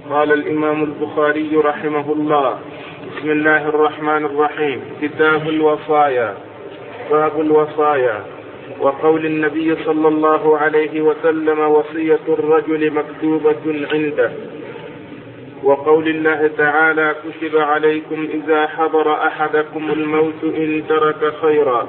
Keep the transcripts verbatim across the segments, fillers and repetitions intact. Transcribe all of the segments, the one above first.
قال الإمام البخاري رحمه الله: بسم الله الرحمن الرحيم. كتاب الوصايا. باب الوصايا. وقول النبي صلى الله عليه وسلم: وصية الرجل مكتوبة عنده. وقول الله تعالى: كتب عليكم إذا حضر أحدكم الموت إن ترك خيرا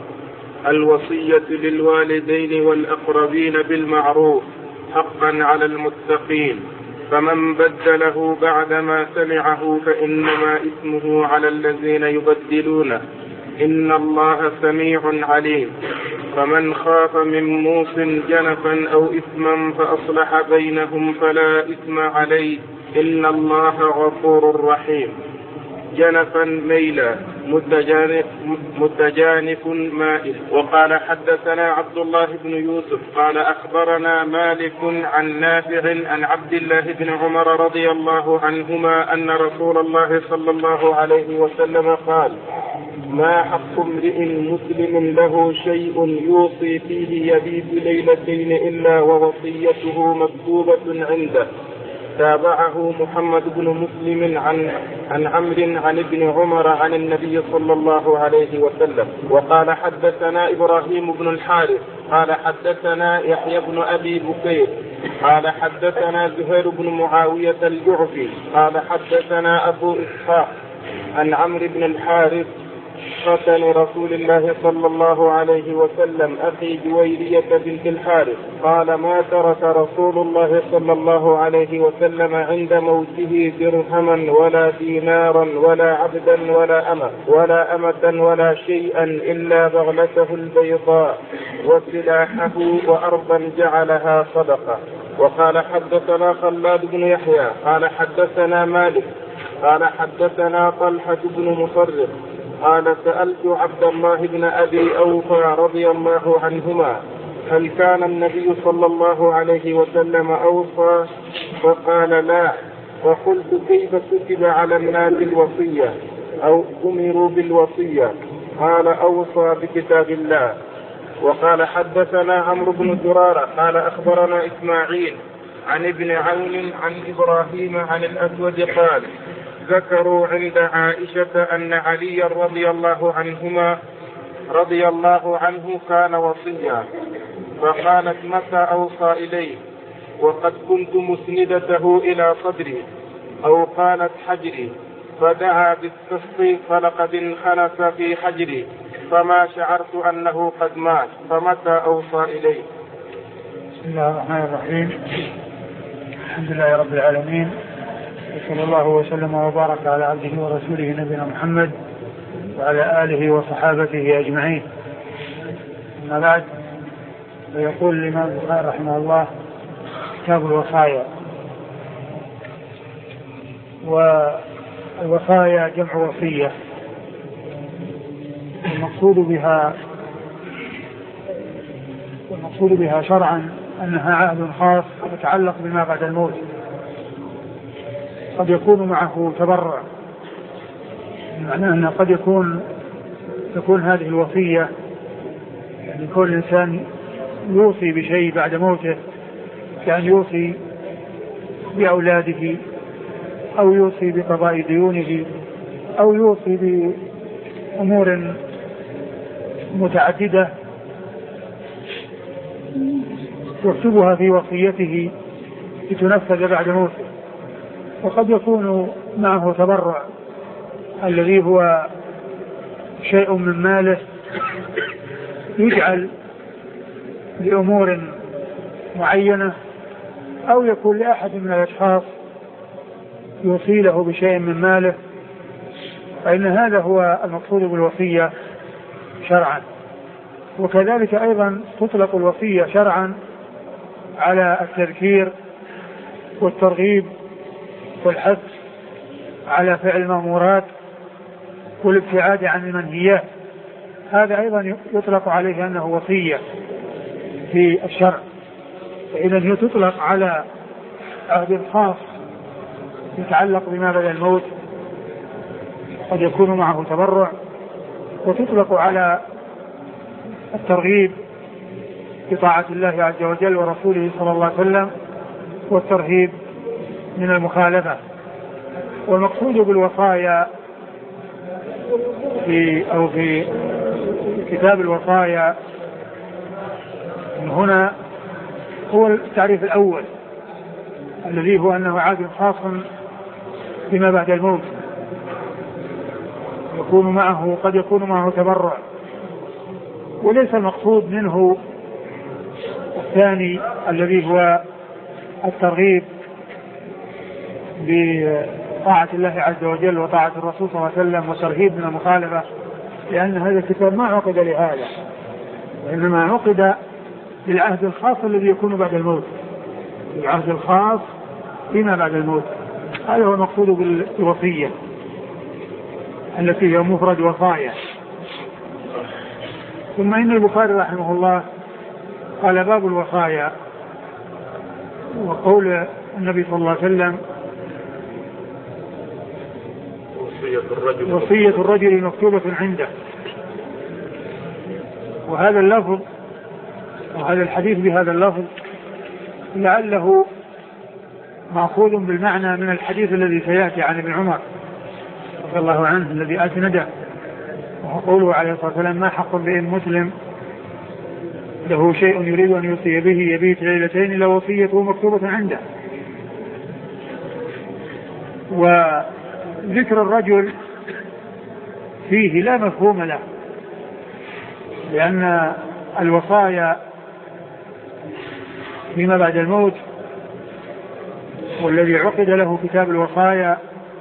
الوصية للوالدين والأقربين بالمعروف حقا على المتقين، فمن بدله بعدما سمعه فإنما إثمه على الذين يبدلونه، إن الله سميع عليم. فمن خاف من موص جنفا أو إثما فأصلح بينهم فلا إثم عليه، إن الله غفور رحيم. جنفا ميلا متجانف, متجانف مائل. وقال: حدثنا عبد الله بن يوسف قال أخبرنا مالك عن نافع عن عبد الله بن عمر رضي الله عنهما أن رسول الله صلى الله عليه وسلم قال: ما حق امرئ مسلم له شيء يوصي فيه يبيت ليلتين إلا ووصيته مكتوبة عنده. تابعه محمد بن مسلم عن عن عمرو عن ابن عمر عن النبي صلى الله عليه وسلم. وقال: حدثنا إبراهيم بن الحارث قال حدثنا يحيى بن أبي بكير قال حدثنا زهير بن معاوية الجعفي قال حدثنا أبو إسحاق عن عمرو بن الحارث ختن رسول الله صلى الله عليه وسلم أخي جويرية بنت الحارث قال: ما ترك رسول الله صلى الله عليه وسلم عند موته درهما ولا دينارا ولا عبدا ولا أمة ولا أمة ولا شيئا إلا بغلته البيضاء وسلاحه وأرضا جعلها صدقة. وقال: حدثنا خلاد بن يحيى قال حدثنا مالك قال حدثنا طلحة بن مصرف قال: سألت عبد الله بن أبي أوفى رضي الله عنهما: هل كان النبي صلى الله عليه وسلم أوصى؟ فقال: لا. فقلت: كيف كتب على الناس الوصية أو أمروا بالوصية؟ قال: أوصى بكتاب الله. وقال: حدثنا عمرو بن زرارة قال أخبرنا إسماعيل عن ابن عون عن إبراهيم عن الأسود قال: ذكروا عند عائشة أن علي رضي الله عنهما رضي الله عنه كان وصيا، فقالت: متى أوصى إليه؟ وقد كنت مسندته إلى صدري، أو قالت حجري، فدعا بالسسط فلقد انخنس في حجري، فما شعرت أنه قد مات، فمتى أوصى إليه؟ بسم الله الرحمن الرحيم. الحمد لله رب العالمين، وصلى الله وسلم وبارك على عبده ورسوله نبينا محمد وعلى آله وصحابته أجمعين. أما بعد، فيقول الإمام البخاري رحمه الله: كتاب الوصايا. والوصايا جمع وصية، والمقصود بها والمقصود بها شرعا أنها عهد خاص يتعلق بما بعد الموت، قد يكون معه تبرع، معناه أن قد يكون تكون هذه الوصية يعني كل إنسان يوصي بشيء بعد موته، كان يوصي بأولاده أو يوصي بقضاء ديونه أو يوصي بأمور متعددة يكتبها في وصيته لتنفذ بعد موته. وقد يكون معه تبرع الذي هو شيء من ماله يجعل لأمور معينة، أو يكون لأحد من الأشخاص يوصي له بشيء من ماله، فإن هذا هو المقصود بالوصية شرعا. وكذلك أيضا تطلق الوصية شرعا على التذكير والترغيب والحث على فعل المأمورات والابتعاد عن المنهيات، هذا أيضا يطلق عليه أنه وصية في الشرع. فإذا هي تطلق على عهد خاص يتعلق بما بعد الموت، قد يكون معه تبرع، وتطلق على الترغيب بطاعة الله عز وجل ورسوله صلى الله عليه وسلم، والترهيب من المخالفة والمقصود بالوصايا في أو في كتاب الوصايا من هنا هو التعريف الأول الذي هو أنه عهد خاص بما بعد الموت، يكون معه قد يكون معه تبرع، وليس المقصود منه الثاني الذي هو الترغيب بطاعة الله عز وجل وطاعة الرسول صلى الله عليه وسلم وترهيب من المخالفة، لأن هذا الكتاب ما عقد لهذا، وإنما عقد للعهد الخاص الذي يكون بعد الموت، العهد الخاص فيما بعد الموت. هذا هو المقصود بالوصية التي هي مفرد وصايا. ثم إن البخاري رحمه الله قال باب الوصايا، وقول النبي صلى الله عليه وسلم وصية الرجل مكتوبة عنده. وهذا اللفظ وهذا الحديث بهذا اللفظ لعله مأخوذ بالمعنى من الحديث الذي سيأتي عن ابن عمر رضي الله عنه الذي أسنده، وهو قوله عليه الصلاة والسلام ما حق بإن مسلم له شيء يريد أن يوصي به يبيت ليلتين إلا وصيته مكتوبة عنده. وذكر الرجل فيه لا مفهوم له، لأن الوصايا فيما بعد الموت والذي عقد له كتاب الوصايا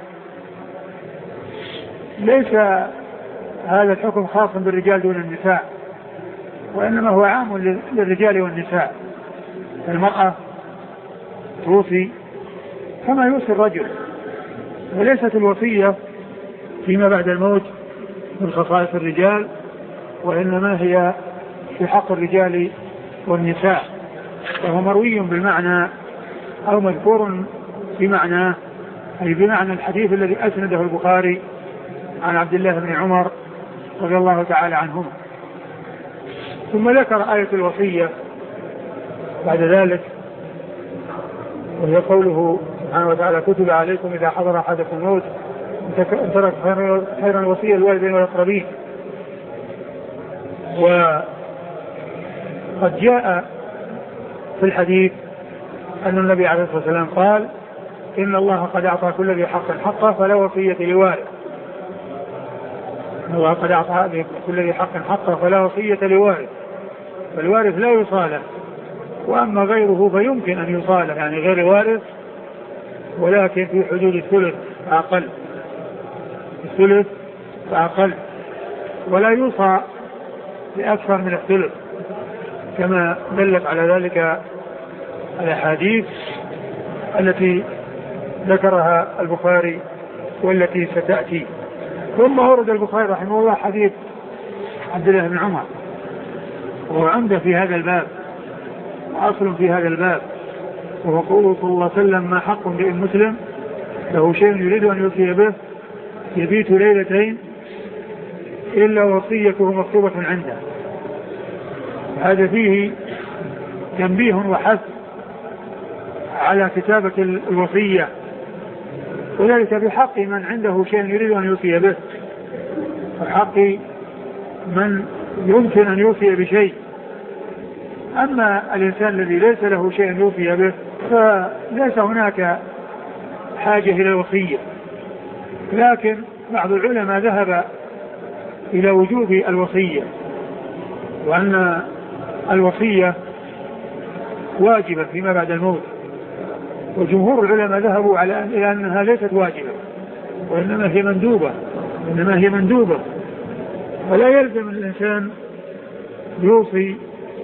ليس هذا الحكم خاصا بالرجال دون النساء، وإنما هو عام للرجال والنساء. المرأة توصي كما يوصي الرجل، وليست الوصية فيما بعد الموت من خصائص الرجال، وإنما هي في حق الرجال والنساء، وهو مروي بالمعنى أو مذكور بمعنى أي بمعنى الحديث الذي أسنده البخاري عن عبد الله بن عمر رضي الله تعالى عنهما. ثم ذكر آية الوصية بعد ذلك، وهي قوله سبحانه وتعالى كتب عليكم إذا حضر أحدكم الموت أن ترك خيرا الوصية للوالدين والأقربين. وقد جاء في الحديث أن النبي عليه الصلاة والسلام قال إن الله قد أعطى كل ذي حق حقه فلا وصية لوارث. إن الله قد أعطى كل ذي حق حقه فلا وصية لوارث، فالوارث لا يصالح، وأما غيره فيمكن أن يصالح، يعني غير وارث ولكن في حدود الثلث فأقل، الثلث فأقل، ولا يوصى لأكثر من الثلث كما دلت على ذلك الأحاديث التي ذكرها البخاري والتي ستأتي. ثم ورد البخاري رحمه الله حديث عبد الله بن عمر، وهو عمده في هذا الباب وأصل في هذا الباب، وهو قوله صلى الله عليه وسلم ما حق بإن مسلم له شيء يريد أن يوصي به يبيت ليلتين إلا وصيته مكتوبة عنده. هذا فيه تنبيه وحث على كتابة الوصية، وذلك بحق من عنده شيء يريد أن يوصي به، وحق من يمكن أن يوصي بشيء. أما الإنسان الذي ليس له شيء يوصي به فليس هناك حاجة إلى الوصية، لكن بعض العلماء ذهب إلى وجوب الوصية، وأن الوصية واجبة فيما بعد الموت، وجمهور العلماء ذهبوا على أنها ليست واجبة وإنما هي مندوبة إنما هي مندوبة ولا يلزم الإنسان يوصي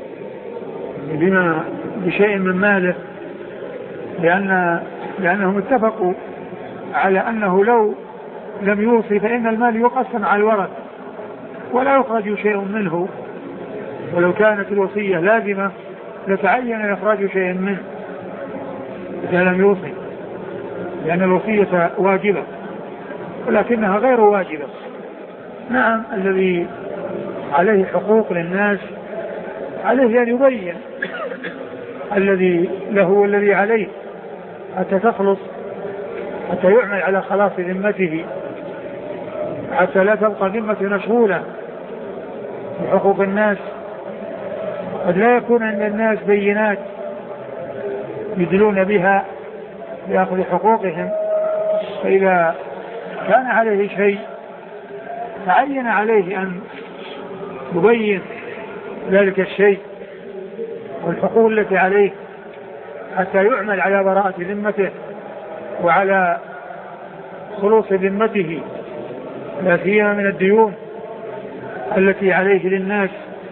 بما بشيء من ماله، لأن لأنهم اتفقوا على أنه لو لم يوصي فإن المال يقسم على الورث ولا يخرج شيء منه، ولو كانت الوصية لازمة لتعين إخراج شيء منه إذا لم يوصي، لأن الوصية واجبة ولكنها غير واجبة. نعم الذي عليه حقوق للناس عليه أن يبين الذي له والذي عليه حتى تخلص حتى يعمل على خلاص ذمته، حتى لا تبقى ذمة مشغولة بحقوق الناس. قد لا يكون عند الناس بينات يدلون بها لأخذ حقوقهم، فإذا كان عليه شيء تعين عليه أن يبين ذلك الشيء والحقوق التي عليه حتى يعمل على براءة ذمته وعلى خلوص ذمته، لا سيما من الديون التي عليه للناس.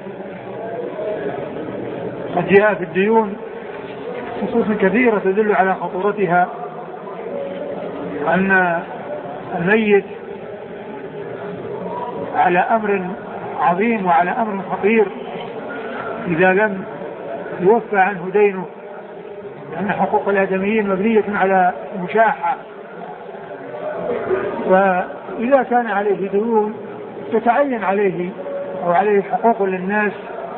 قد جاء في الديون نصوص كثيرة تدل على خطورتها، أن الميت على أمر عظيم وعلى أمر خطير إذا لم يوفى عنه دينه، لأن حقوق الآدميين مبنية على مشاحة، وإذا كان عليه ديون تتعين عليه أو عليه حقوق للناس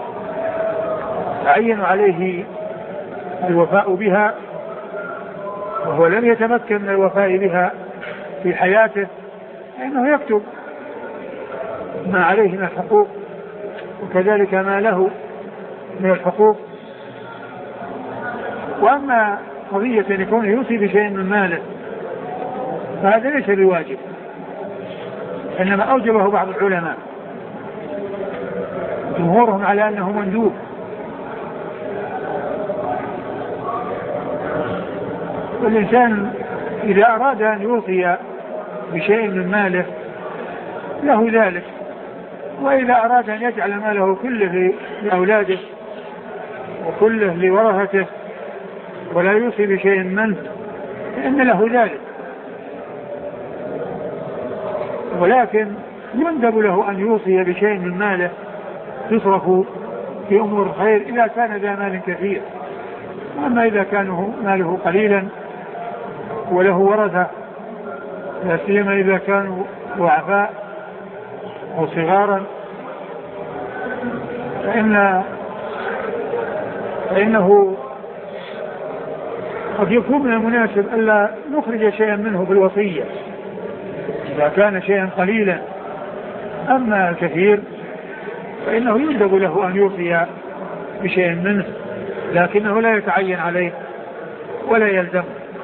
تعين عليه الوفاء بها، وهو لم يتمكن من الوفاء بها في حياته، لأنه يكتب ما عليه من الحقوق وكذلك ما له من الحقوق. وأما قضية أن يكون يوصي بشيء من ماله فهذا ليس بواجب، إنما أوجبه بعض العلماء جمهورهم على أنه مندوب. والإنسان إذا أراد أن يوصي بشيء من ماله له ذلك، وإذا أراد أن يجعل ماله كله لأولاده وكله لورثته ولا يوصي بشيء منه فإن له ذلك، ولكن يندب له أن يوصي بشيء من ماله يصرف في أمور الخير إذا كان ذا مال كثير. أما إذا كان ماله قليلا وله ورثة، لا سيما إذا كانوا ضعفاء أو صغارا، فإن فإنه قد يكون من المناسب ألا نخرج شيئا منه بالوصية إذا كان شيئا قليلا. أما الكثير فإنه يندب له أن يوصي بشيء منه، لكنه لا يتعين عليه ولا يلزم.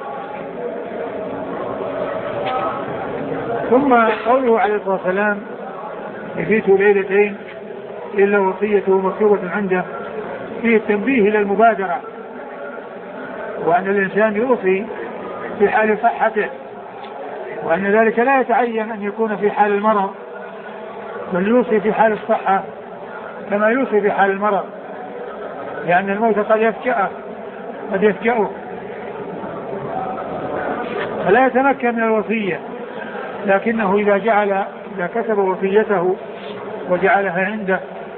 ثم قوله عليه الصلاة والسلام يبيت ليلتين إلا وصيته مكتوبة عنده، فيه التنبيه إلى المبادرة، وأن الإنسان يوصي في حال صحته، وأن ذلك لا يتعين أن يكون في حال المرض، بل يوصي في حال الصحة كما يوصي في حال المرض، لأن الموت قد يفجأه قد يفجأه فلا يتمكن من الوصية. لكنه إذا جعل إذا كتب وصيته وجعلها عنده،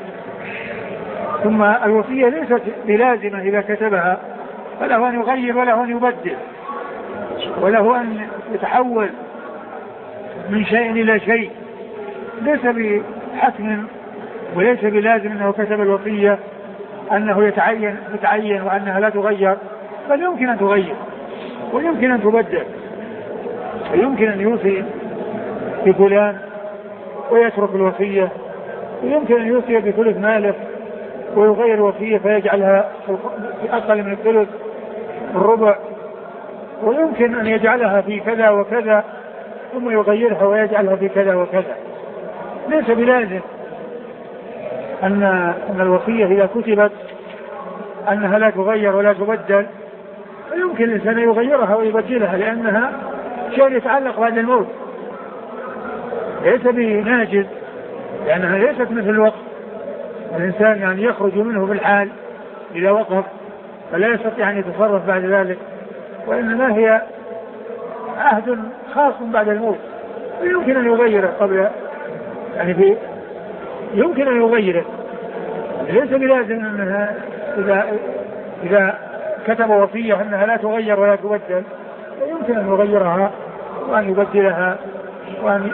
ثم الوصية ليست بلازمة إذا كتبها، فله أن يغير وله أن يبدل وله أن يتحول من شيء إلى شيء، ليس بحتم وليس بلازم أنه كتب الوصية أنه يتعين يتعين وأنها لا تغير، بل يمكن أن تغير ويمكن أن تبدل، ويمكن أن يوصي بفلان ويترك الوصية، ويمكن أن يوصي بثلث ماله ويغير الوصية فيجعلها في أقل من الثلث الربع، ويمكن أن يجعلها في كذا وكذا ثم يغيرها ويجعلها في كذا وكذا. ليس بلازم أن أن الوصية إذا كتبت أنها لا تغير ولا تبدل، فيمكن الإنسان يغيرها ويبدلها لأنها شيء يتعلق بعد الموت، ليس بناجز، لأنها ليست مثل الوقف. الإنسان يعني يخرج منه بالحال إذا وقف فلا يستطيع أن يتصرف بعد ذلك، وإنما هي عهد خاص بعد الموت، ويمكن أن يغيره قبل يعني في يمكن أن يغيره، ليس بلازم أنها إذا إذا كتب وصية أنها لا تغير ولا تبدل، يمكن أن يغيرها وأن يبدلها وأن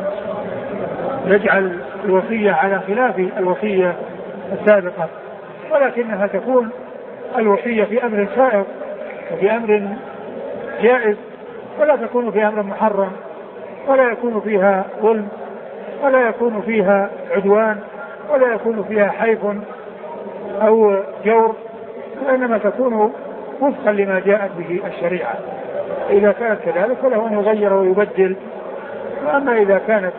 يجعل الوصية على خلاف الوصية السابقة، ولكنها تكون الوصية في أمر سائر وفي أمر جائز ولا تكون فيها أمر محرم، ولا يكون فيها ظلم، ولا يكون فيها عدوان، ولا يكون فيها حيف أو جور، وإنما تكون وفقا لما جاءت به الشريعة. إذا كانت كذلك فله أن يغير ويبدل. وأما إذا كانت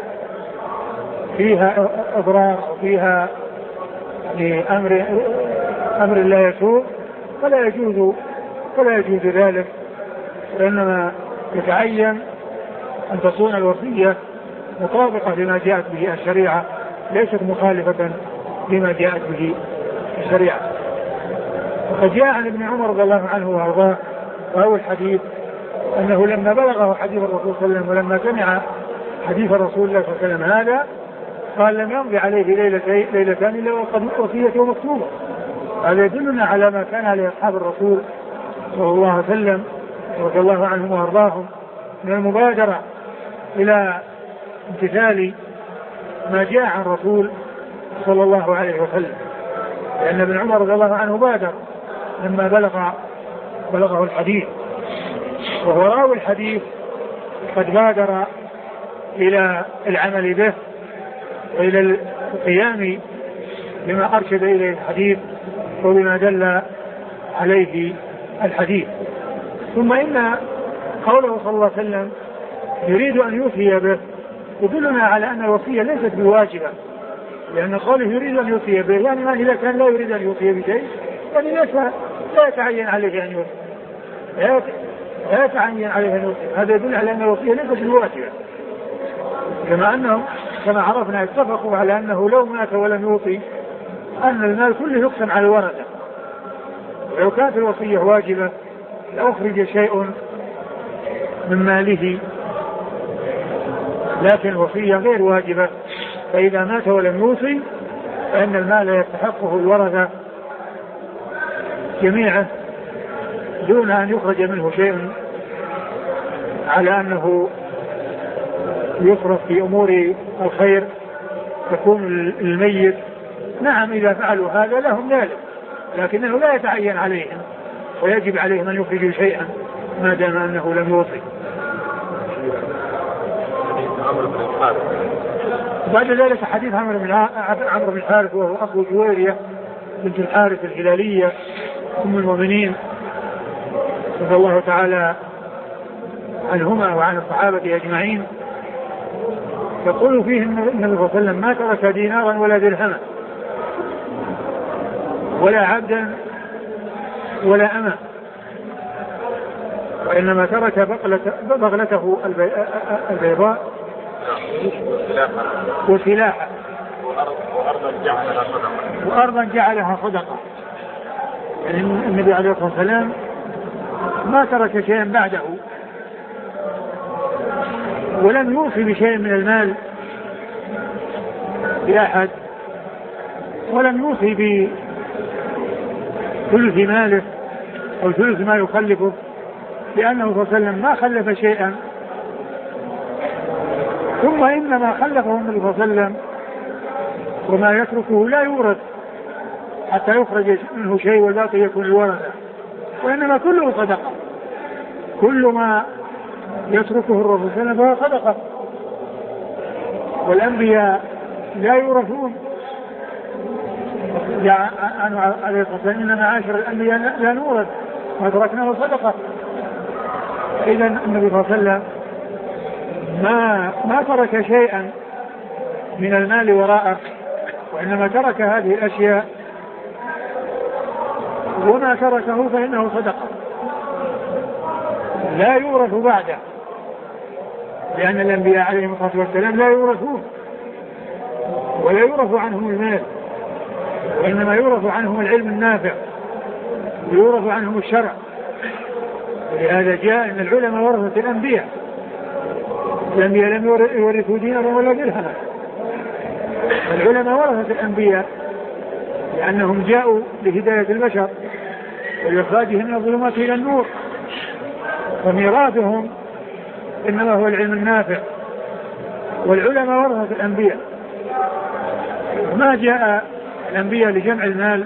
فيها إضرار وفيها لأمر أمر لا يسوء فلا يجوز فلا يجوز ذلك، وإنما يتعين أن تكون الوصية مطابقة لما جاءت به الشريعة، ليست مخالفة لما جاءت به الشريعة. وقد جاء عن ابن عمر رضي الله عنه وارضاه وهو الحديث أنه لما بلغه حديث الرسول صلى الله عليه وسلم ولما سمع حديث رسول الله صلى الله عليه وسلم هذا قال لم يمضي عليه ليلتين ليلتان إلا وقد وصيته مكتوبة. هذا يدلنا على ما كان عليه أصحاب الرسول صلى الله عليه وسلم رضي الله عنهم وارضاهم من المبادرة إلى امتثال ما جاء عن الرسول صلى الله عليه وسلم، لأن ابن عمر رضي الله عنه بادر لما بلغ بلغه الحديث، وهو راوي الحديث قد بادر إلى العمل به وإلى القيام بما أرشد إليه الحديث وبما دل عليه الحديث. ثم إن قوله صلى الله عليه وسلم يريد أن يوصي به يدلنا على أن الوصية ليست بواجبة، لأن قوله يريد أن يوصي به يعني ما إذا كان لا يريد أن يوصي بشيء يعني لا يتعين عليه أن يوصي، لا يتعين عليه أن يوصي. هذا يدل على أن الوصية ليست بواجبة، كما أنهم كما عرفنا اتفقوا على أنه لو مات ولم يوصي أن المال كله يقسم على الورثة. ولو كانت الوصية واجبة لأخرج شيء من ماله، لكن الوصية غير واجبة، فإذا مات ولم يوصي فإن المال يستحقه الورثة جميعا دون أن يخرج منه شيء على أنه يصرف في أمور الخير تكون الميت. نعم إذا فعلوا هذا لهم ذلك، لكنه لا يتعين عليهم ويجب عليهم أن يخرجوا شيئا ما دام أنه لم يوصي. بعد ذلك حديث عمرو بن عمرو بن الحارث وهو أخو جويرية بنت الحارث الهلالية أم المؤمنين رضي الله تعالى عنهما وعن الصحابة أجمعين، يقول فيه النبي صلى الله عليه وسلم ما ترك دينارا ولا درهما ولا عبدا ولا أما، وإنما ترك بغلته البيضاء وسلاحا وأرضا جعلها صدقة. يعني النبي عليه الصلاة والسلام ما ترك شيئا بعده ولم يوصي بشيء من المال لأحد، ولم يوصي بثلث ماله أو ثلث ما يخلفه، لأنه صلى الله عليه وسلم ما خلف شيئا. ثم إنما خلفه النبي صلى الله عليه وسلم وما يتركه لا يورث حتى يخرج منه شيء والباقي يكون الورثة، وإنما كله صدقة، كل ما يتركه الرسول صلى الله عليه وسلم فهو صدقة. والأنبياء لا يورثون، جاء عنه عليه الصلاة والسلام إن معاشر الأنبياء لا نورث ما تركناه صدقة. إذا النبي صلى الله عليه وسلم ما ما ترك شيئا من المال وراءه، وإنما ترك هذه الأشياء، وما تركه فإنه صدقة لا يورث بعده، لأن الأنبياء عليهم الصلاة والسلام لا يورثون ولا يورث عنهم المال، وإنما يورث عنهم العلم النافع ويورث عنهم الشرع. ولهذا جاء أن العلماء ورثة الأنبياء، الأنبياء لم يورثوا دينارا ولا درهما، العلماء ورثة الأنبياء لأنهم جاءوا لهداية البشر ولإخراجهم من الظلمات إلى النور، وميراثهم إنما هو العلم النافع. والعلماء ورثة الأنبياء، وما جاء الأنبياء لجمع المال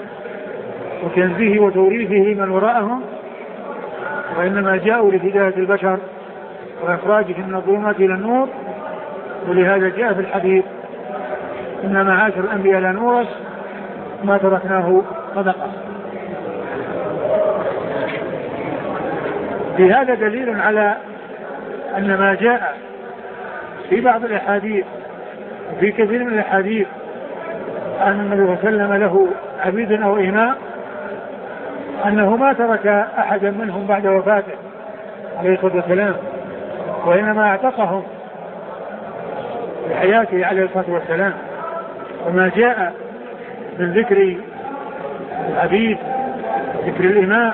وكنزه وتوريثه من وراءهم، وإنما جاءوا لهداية البشر وإخراجه من الظلمات إلى النور. ولهذا جاء في الحديث إن معاشر الأنبياء لا نورث ما تركناه صدقة. في هذا دليل على أن ما جاء في بعض الأحاديث وفي كثير من الأحاديث أن النبي صلى الله عليه وسلم له عبيد أو إماء أنه ما ترك أحدا منهم بعد وفاته عليه الصلاة والسلام، وإنما اعتقهم في حياته عليه الصلاة والسلام. وما جاء من ذكر العبيد ذكر الإماء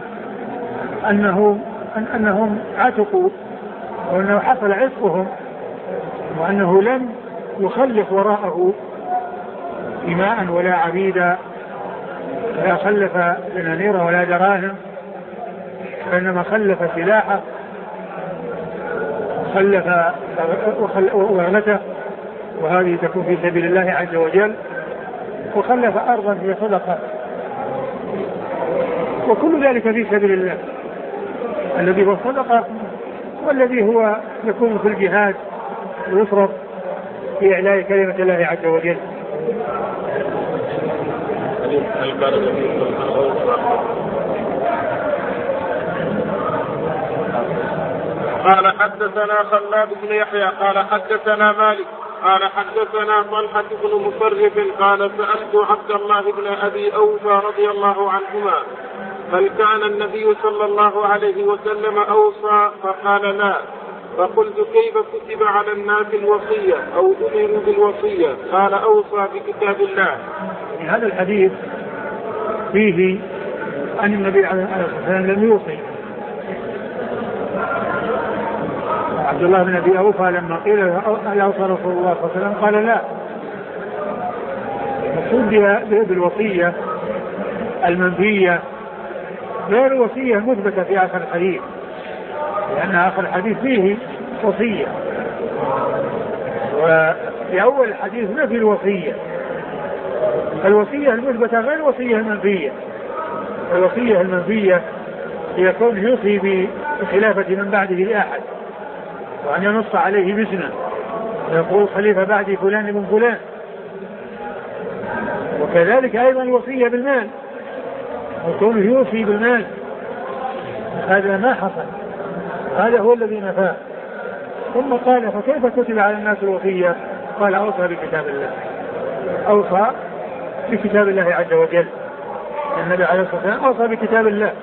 أنه أنهم عتقوا وأنه حصل عتقهم وأنه لم يخلف وراءه إماء ولا عبيدا ولا خلف دنانير ولا دراهم، وإنما خلف سلاحه خلف وغلته وهذه تكون في سبيل الله عز وجل، وخلف أرضا في صدقة، وكل ذلك في سبيل الله الذي هو الصدقة والذي هو يكون في الجهاد ويصرف في إعلاء كلمة الله عز وجل. قال حدثنا خلاد بن يحيى قال حدثنا مالك قال حدثنا طلحة بن مصرف قال سألت عبد الله بن أبي أوفى رضي الله عنهما هل كان النبي صلى الله عليه وسلم أوصى؟ فقال لا. فقلت كيف كتب على الناس الوصية أو أمروا بالوصية؟ قال أوصى بكتاب الله. هذا الحديث فيه أن النبي عليه الصلاة والسلام لم يوصي. عبد الله بن أبي أوفى لما قيل هل أوصى رسول الله صلى الله عليه وسلم قال لا. مقصود بالوصية المنفية غير الوصية المثبتة في آخر الحديث، لأن آخر الحديث فيه وصية، وفي أول الحديث نفي الوصية. الوصية المثبتة غير الوصية المنفية. الوصية المنفية هي كون يوصي بخلافة من بعده لأحد وأن ينص عليه باسمه ويقول خليفة بعدي فلان ابن فلان. وكذلك أيضا الوصية بالمال وكونه يوصي بالمال، هذا ما حصل، هذا هو الذي نفاه. ثم قال فكيف كتب على الناس الوصية؟ قال أوصى بكتاب الله. أوصى بكتاب الله عز وجل. النبي عليه الصلاة والسلام أوصى بكتاب الله.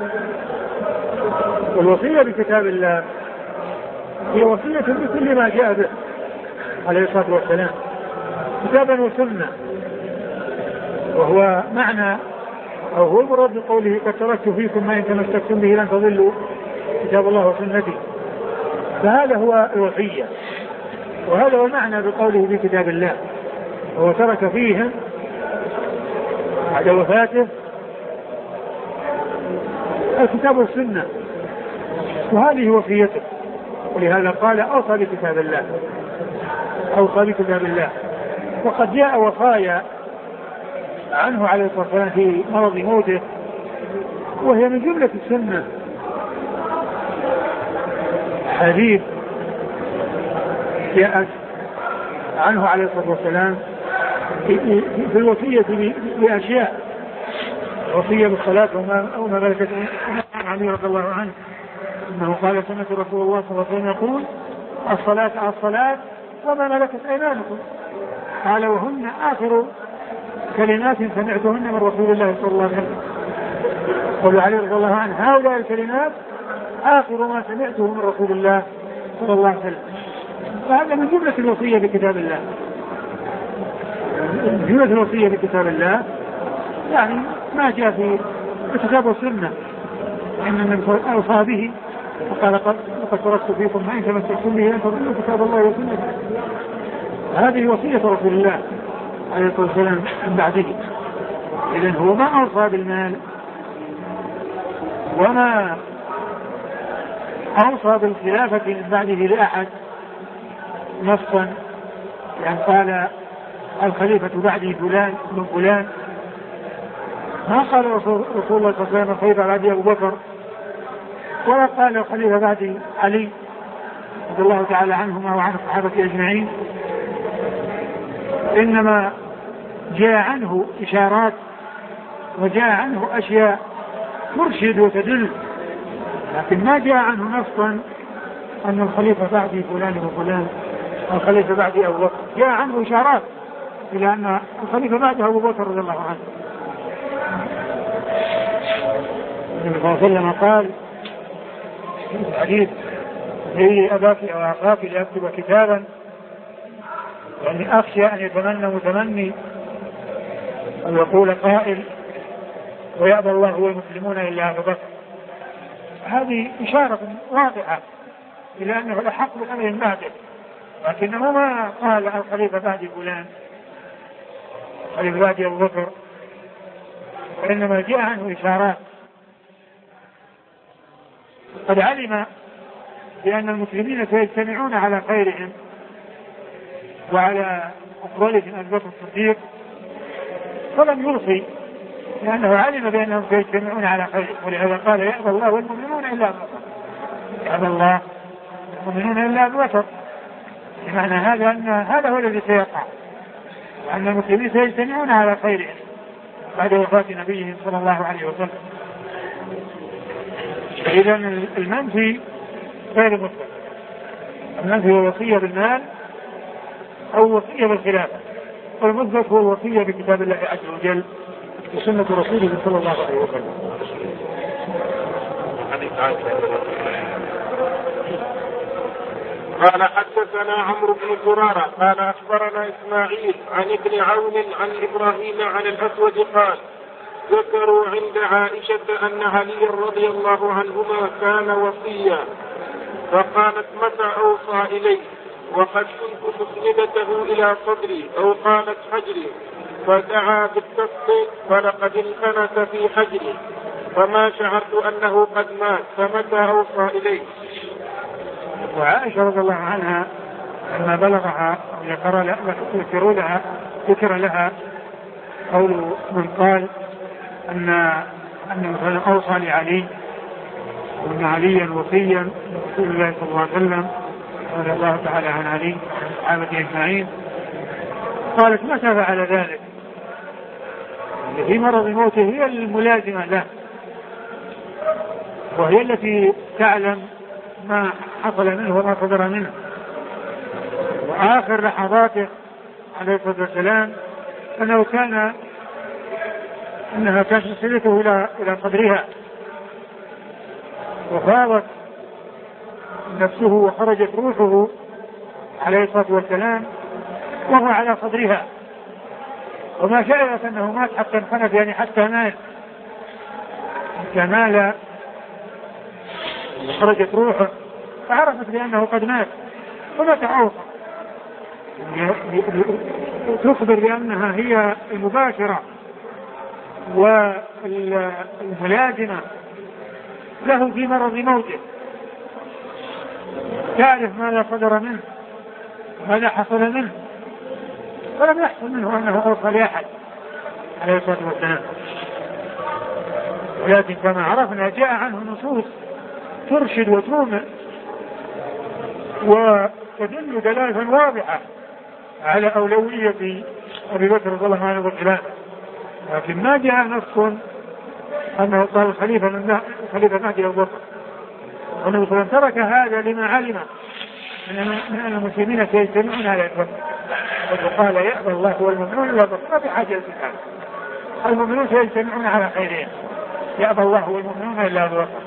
والوصية بكتاب الله هي وصية بكل ما جاء به عليه الصلاة والسلام كتابا وسنة، وهو معنى أو هو المراد بقوله قد تركت فيكم ما إن تمسكتم به لن تضلوا كتاب الله وسنتي. فهذا هو الوصية، وهذا هو المعنى بقوله بكتاب الله. هو ترك فيهم بعد وفاته الكتاب والسنة، وهذه وصيته. ولهذا قال أوصى بكتاب الله، أوصى بكتاب الله. وقد جاء وصايا عنه عليه الصلاة والسلام في مرض موته، وهي من جملة السنة. حديث جاءت عنه عليه الصلاة والسلام في الوصية بأشياء، وصية بالصلاة وما ملكت علي رضي الله عنه أنه قال سمعت رسول الله صلى الله عليه وسلم يقول الصلاة على الصلاة وما ملكت أيمانكم. قال وهن آخر كلمات سمعتهن من رسول الله صلى الله عليه وسلم. قال علي رضي الله عنه هؤلاء الكلمات آخر ما سمعته من رسول الله صلى الله عليه وسلم. فهذا من جملة الوصية بكتاب الله. من جملة الوصية بكتاب الله يعني ما جاء في الكتاب والسنة، إن النبي أوصى به وقال لقد تركت فيكم ما إن تمسكتم به لن تضلوا كتاب الله وسنته. هذه وصية رسول الله عليه الصلاة والسلام من بعده. إذن هو ما أوصى بالمال وما أوصى بالخلافة من بعده لأحد نصا، يعني قال الخليفة بعدي فلان من فلان. ما قال رسول الله صلى الله عليه وسلم الخليفة بعدي أبو بكر، ولا قال الخليفة بعدي علي رضي الله تعالى عنهما وعن الصحابة أجمعين إنما جاء عنه إشارات وجاء عنه أشياء ترشد وتدل، لكن ما جاء عنه نصا أن الخليفة بعدي فلان وفلان، الخليفة بعدي أبو بكر. جاء عنه إشارات إلى أن الخليفة بعده أبو بكر رضي الله عنه. النبي صلى الله عليه وسلم قال في الحديث: هي أباك أو أخاك لأكتب كتابا، يعني أخشى أن يتمنى متمني أو يقول قائل ويأبى الله والمسلمون إلا أبو بكر. هذه إشارة واضحة إلى أنه الأحق بالأمر بعده، لكنه ما قال الخليفة بعد فلان الخليفة بعد أبو بكر، وإنما جاء عنه إشارات. قد علم بأن المسلمين سيجتمعون على خيرهم وعلى أفضلهم أبو بكر الصديق، فلم يوصي، لأنه علم بأنهم سيجتمعون على خير، ولهذا قال: يأبى الله والمؤمنون إلا أبو بكر. يأبى الله والمؤمنون إلا أبو بكر، بمعنى هذا أن هذا هو الذي سيقع، وأن المسلمين سيجتمعون على خيرهم بعد وفاة نبيهم صلى الله عليه وسلم. إذا المنفي غير مثبت. المنفي هو وصية بالمال أو وصية بالخلافة، والمثبت هو الوصية بكتاب الله عز وجل وسنة رسوله صلى الله عليه وسلم. قال: حدثنا عمرو بن زرارة قال أخبرنا إسماعيل عن ابن عون عن إبراهيم عن الأسود قال: ذكروا عند عائشة أن علي رضي الله عنهما كان وصيا، فقالت: متى أوصى إلي؟ وقد كنت مسندته إلى صدري، أو قالت حجري، فدعا بالتصديق فلقد انخنت في حجري، فما شعرت أنه قد مات، فمتى أوصى إلي؟ وعائشة رضي الله عنها لما بلغها ذكر لها ذكر لها قول من قال أن أن مثلا أوصى لعلي وأن عليا وصيا رسول الله صلى الله عليه وسلم رضي الله تعالى عن علي والصحابة أجمعين. قالت: متى فعل ذلك؟ في مرض موته هي الملازمة له، وهي التي تعلم ما حصل منه وما صدر منه، وآخر لحظاته عليه الصلاة والسلام أنه كان أنها كانت مسلته إلى إلى صدرها، وفاضت نفسه وخرجت روحه عليه الصلاة والسلام وهو على صدرها، وما شعرت أنه مات حتى انخنف، يعني حتى مات حتى مال وخرجت روحه، فعرفت بأنه قد مات، ومتى أوصى تخبر بأنها هي المباشرة والملازمة له في مرض موته، تعرف ماذا صدر منه وماذا حصل منه، ولم يحصل منه أنه أوصى لأحد عليه الصلاة والسلام. ولكن كما عرفنا جاء عنه نصوص ترشد وتومئ وتدل دلالة واضحة على أولوية أبي بكر رضي الله عنه والخلافة، لكن ما جاء نص أنه قال الخليفة من خليفة مهدي أبو بكر. والنبي صلى الله عليه وسلم ترك هذا لما علم من أن المسلمين سيجتمعون على الوقت، وقال: يأبى الله والمؤمنون إلا أبو بكر، بحاجة الكتاب. المؤمنون سيجتمعون على خيرهم، يأبى الله والمؤمنون إلا أبو بكر.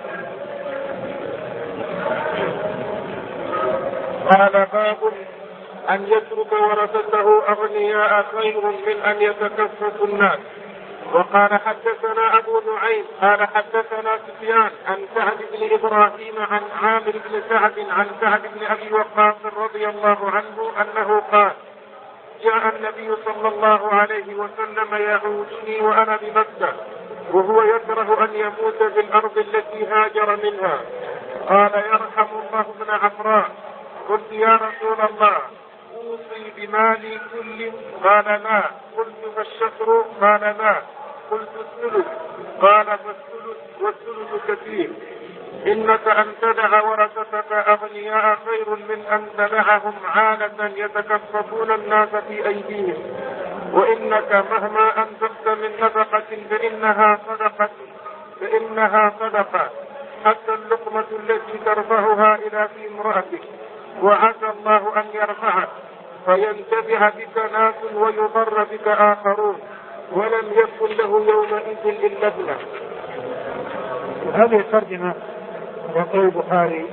قال: باب أن يترك ورثته أغنياء خير من أن يتكفف الناس. وقال: حدثنا أبو نعيم قال حدثنا سفيان عن سعد بن إبراهيم عن عامر بن سعد عن سعد بن أبي وقاص رضي الله عنه أنه قال: جاء النبي صلى الله عليه وسلم يعودني وأنا بمكة، وهو يكره أن يموت في الأرض التي هاجر منها. قال: يرحم الله ابن عفراء. قلت: يا رسول الله، أوصي بمالي كل؟ قال: لا. قلت: فالشطر؟ قال: لا. قلت: الثلث؟ قال: فالثلث والثلث كثير. إنك أن تدع ورثتك أغنياء خير من أن تدعهم عالة يتكففون الناس في أيديهم، وإنك مهما أنفقت من نفقة فإنها صدقة فإنها صدقة حتى اللقمة التي ترفعها إلى في امرأتك، وعسى الله أن يرفعك فينتفع بك ناس ويضر بك آخرون، ولم يكن له يومئذ إلا ابنه. هذه الترجمة يقول البخاري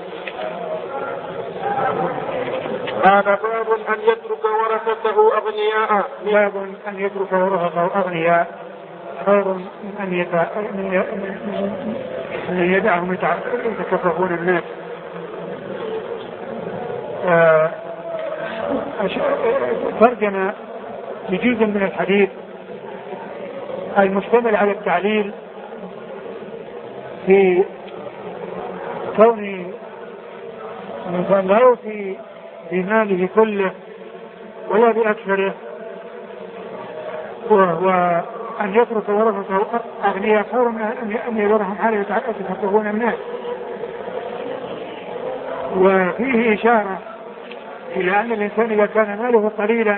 قال باب أن يترك ورثته أغنياء باب أن يترك ورثته أغنياء خير من أن يدعهم يتكففون الناس. ترجمة بجزء من الحديث المشتمل على التعليل في كون الإنسان لا يوفي بماله كله ولا بأكثره، وأن يترك ورثته أغنياء خير من أن يذرهم حاله يتكففون الناس. وفيه إشارة إلى أن الإنسان إذا كان ماله قليلا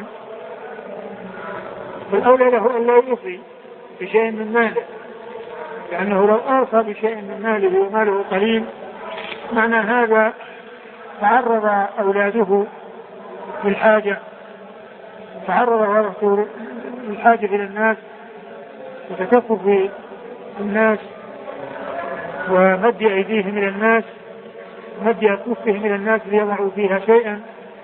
فالأولى له أن لا يوصي بشيء من ماله، لأنه لو أوصى بشيء من ماله وماله قليل معنى هذا تعرض أولاده للحاجة، تعرض ورثته للحاجة إلى الناس وتكفف الناس ومد أيديهم إلى الناس، مد أكفهم إلى الناس ليضعوا فيها شيئا.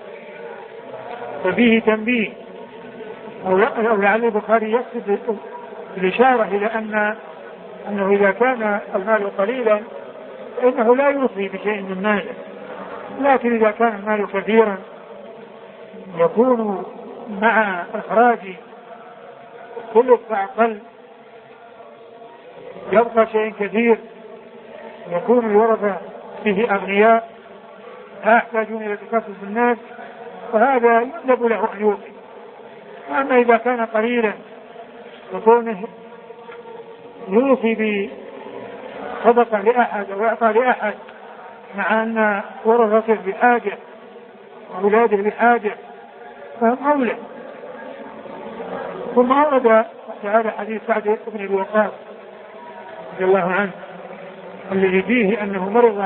ففيه تنبيه أو لعل البخاري يقصد الإشارة إلى أن أنه إذا كان المال قليلا فإنه لا يوصي بشيء من ماله، لكن إذا كان المال كثيرا يكون مع إخراج كل فأقل يبقى شيء كثير، يكون الورثة فيه أغنياء لا يحتاجون إلى تكفف الناس، فهذا يندب له أن يوصي. أما إذا كان قليلا يكون يوصي بصدقة لأحد أو إعطاء لأحد مع أن ورثته بحاجة وأولاده بحاجة فهم أولى. ثم ورد هذا حديث سعد بن أبي وقاص رضي الله عنه الذي فيه أنه مرض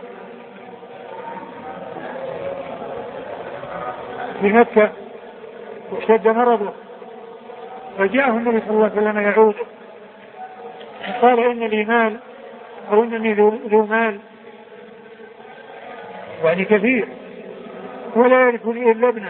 في مكة واشتد مرضه، فجاءه النبي صلى الله عليه وسلم يعود فقال إن لي مال أو إنني ذو مال يعني كثير ولا يرثني إلا ابنه.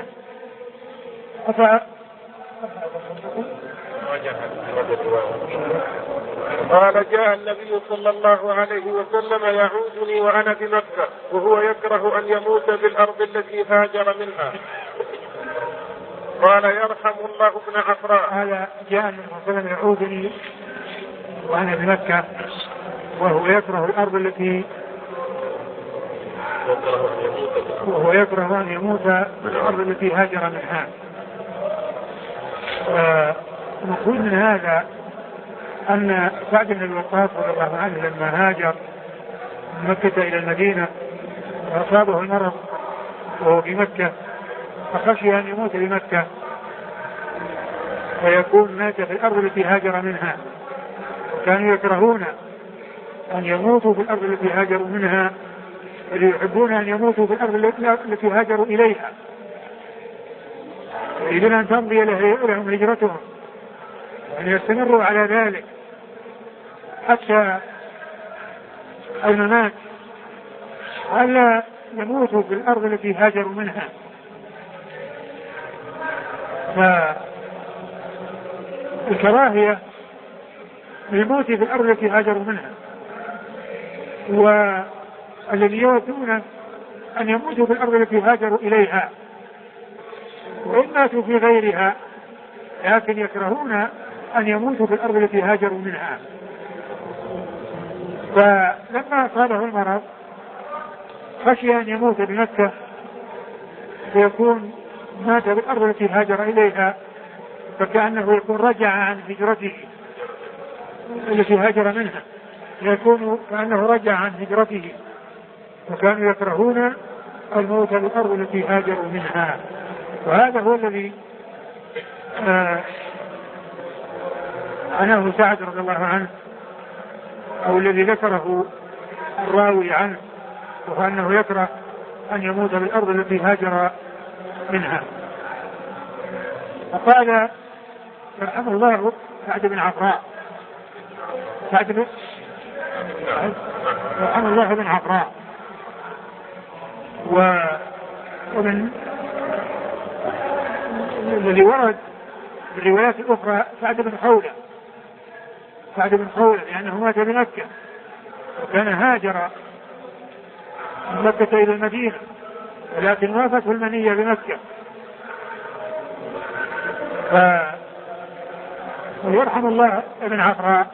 قال جاء النبي صلى الله عليه وسلم يعودني وأنا بمكة وهو يكره أن يموت بالأرض التي هاجر منها. قال يرحم الله ابن عفراء. هذا جاء النبي صلى الله عليه وسلم يعودني وأنا بمكة وهو يكره الأرض التي وهو يكره أن يموت بالأرض التي هاجر منها. ونقول من هذا أن سعد بن أبي وقاص رضي الله عنه لما هاجر من مكة إلى المدينة وأصابه المرض وهو في مكة فخشي أن يموت بمكة ويكون مات في الأرض التي هاجر منها، وكانوا يكرهون أن يموتوا في الأرض التي هاجروا منها بل يحبون أن يموتوا في الأرض التي هاجروا إليها، يريدون أن تمضي لهم هجرتهم وأن يستمروا على ذلك حتى الممات ألا يموتوا في الأرض التي هاجروا منها. فالكراهية للموت في الأرض التي هاجروا منها، والذين يودون أن يموتوا في الأرض التي هاجروا إليها وإن ماتوا في غيرها لكن يكرهون أن يموتوا في الأرض التي هاجروا منها. فلما أصابه المرض خشي أن يموت بمكة ويكون مات بالأرض التي هاجر إليها، فكأنه يكون رجع عن هجرته التي هاجر منها يكون كأنه رجع عن هجرته، وكانوا يكرهون الموت بالأرض التي هاجروا منها. وهذا هو الذي آه عناه سعد رضي الله عنه، أو الذي ذكره الراوي عنه، وهو أنه يكره أن يموت بالأرض التي هاجر منها. فقال رحمه الله سعد بن عفراء سعد بن رحمه الله بن عفراء ومن الذي ورد بالروايات الأخرى سعد بن خولة سعد بن خولة لأنه مات بمكة، وكان هاجر من مكة إلى المدينة، ولكن وافته المنية بمكة. ويرحم الله ابن عفراء.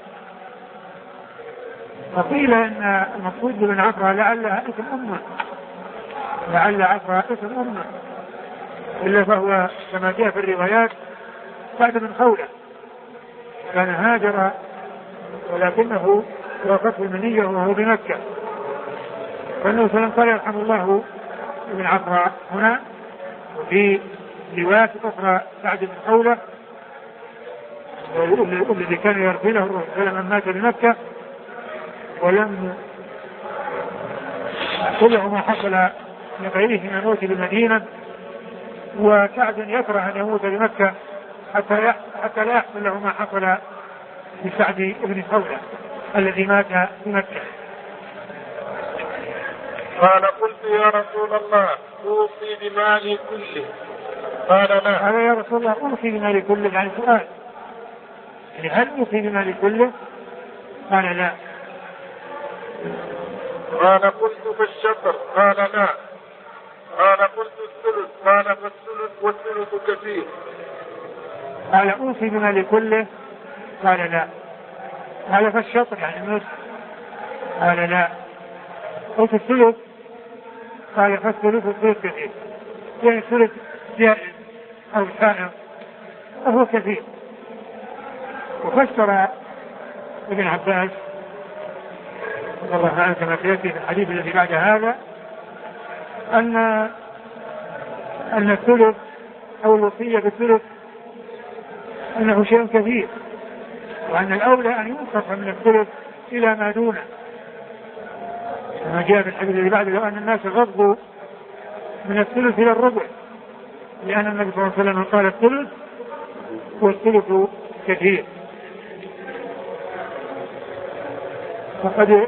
فقيل ان المقصود بابن عفراء لعلها اسم امه، لعل عفراء اسم امه، الا فهو كما جاء في الروايات سعد بن خولة، كان هاجر ولكنه وافته المنية وهو بمكة. فالنبي صلى الله عليه وسلم قال يرحم الله ابن عفراء هنا. وفي روايات أخرى سعد بن خولة الذي كان يرسله الرسول صلى الله عليه وسلم مات بمكة ولم يحصل له ما حصل لغيره من الموت بالمدينة، وسعد يكره أن يموت بمكة حتى حتى لا يحصل له ما حصل لسعد بن خولة الذي مات بمكة. قال قلت يا رسول الله أوصي بمالي كله؟ قال لا. قال يا رسول الله أوصي بمالي كله، يعني سؤال، يعني هل أوصي بمالي كله؟ قال لا. قال قلت فالشطر؟ قال لا. قال قلت الثلث؟ قال فالثلث والثلث كثير. قال أوصي بمالي كله؟ قال لا. قال فالشطر يعني النصف؟ قال لا. قلت الثلث؟ قال فالثلث والثلث كثير، يعني الثلث جائز أو سائر وهو كثير. وفسر ابن عباس رضي الله عنه كما سيأتي في الحديث الذي بعد هذا أن أن الثلث أو الوصية بالثلث أنه شيء كثير، وأن الأولى أن ينصف من الثلث إلى ما دونه، كما جاء في الحديث الذي بعد لو أن الناس غضوا من الثلث إلى الربع، لأن النبي صلى الله عليه وسلم قال الثلث والثلث كثير. فقد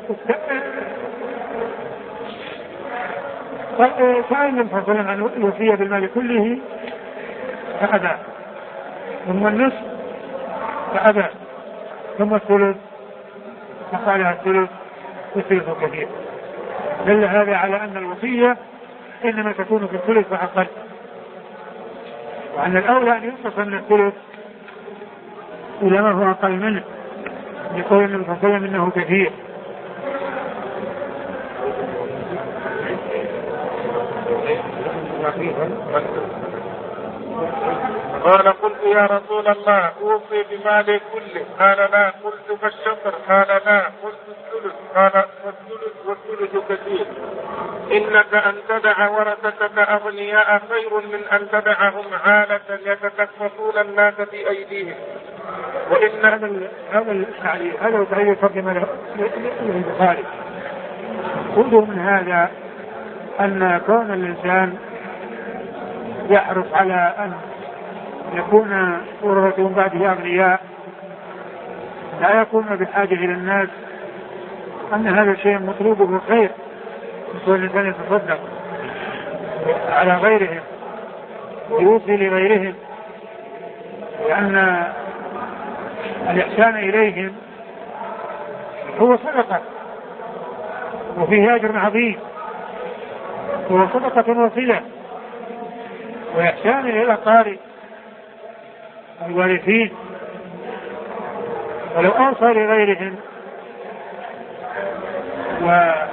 سأل النبي صلى الله عليه وسلم عن الوصية بالمال كله فأبى، ثم النصف فأبى، ثم الثلث فقال الثلث والثلث كثير. دل هذا على أن الوصية إنما تكون في الثلث فأقل، وأن الأولى أن ينقص من الثلث إلى ما هو أقل منه، لقول النبي صلى الله عليه وسلم إنه كثير. قال قلت يا رسول الله أوصي بمالي كله؟ قال لا. قلت فالشطر؟ قال لا. قلت الثلث؟ قال والثلث والثلث كثير. إنك أن تدع ورثتك أغنياء خير من أن تدعهم عالة يتكففون الناس بأيديهم. وإن هذا هذا التعليق هذا تعليق ترجمة للبخاري. خذوا من هذا أن كون الإنسان يحرص على أن يكون ورثته من بعده أغنياء لا يكون بحاجة إلى الناس، أن هذا شيء مطلوبه خير، يكون الإنسان يتصدق على غيرهم يوصي لغيرهم، لأن الإحسان إليهم هو صدقة وفيه أجر عظيم، هو صدقة وصلة وإحسان إلى الأقارب الوارثين. ولو أوصى لغيرهم ولم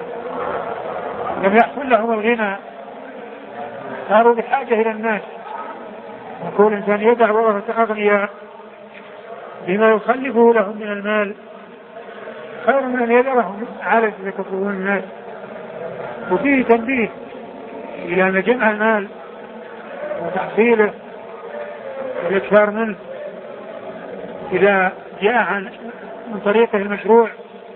يحصل لهم الغنى صاروا بحاجة إلى الناس. يكون الإنسان يدع ورثة أغنياء بما يخلفه لهم من المال خير من أن يذرهم عالة يكفرون الناس. وفيه تنبيه إلى أن جمع المال وتحصيله والإكثار منه إذا جاء عن من طريقه المشروع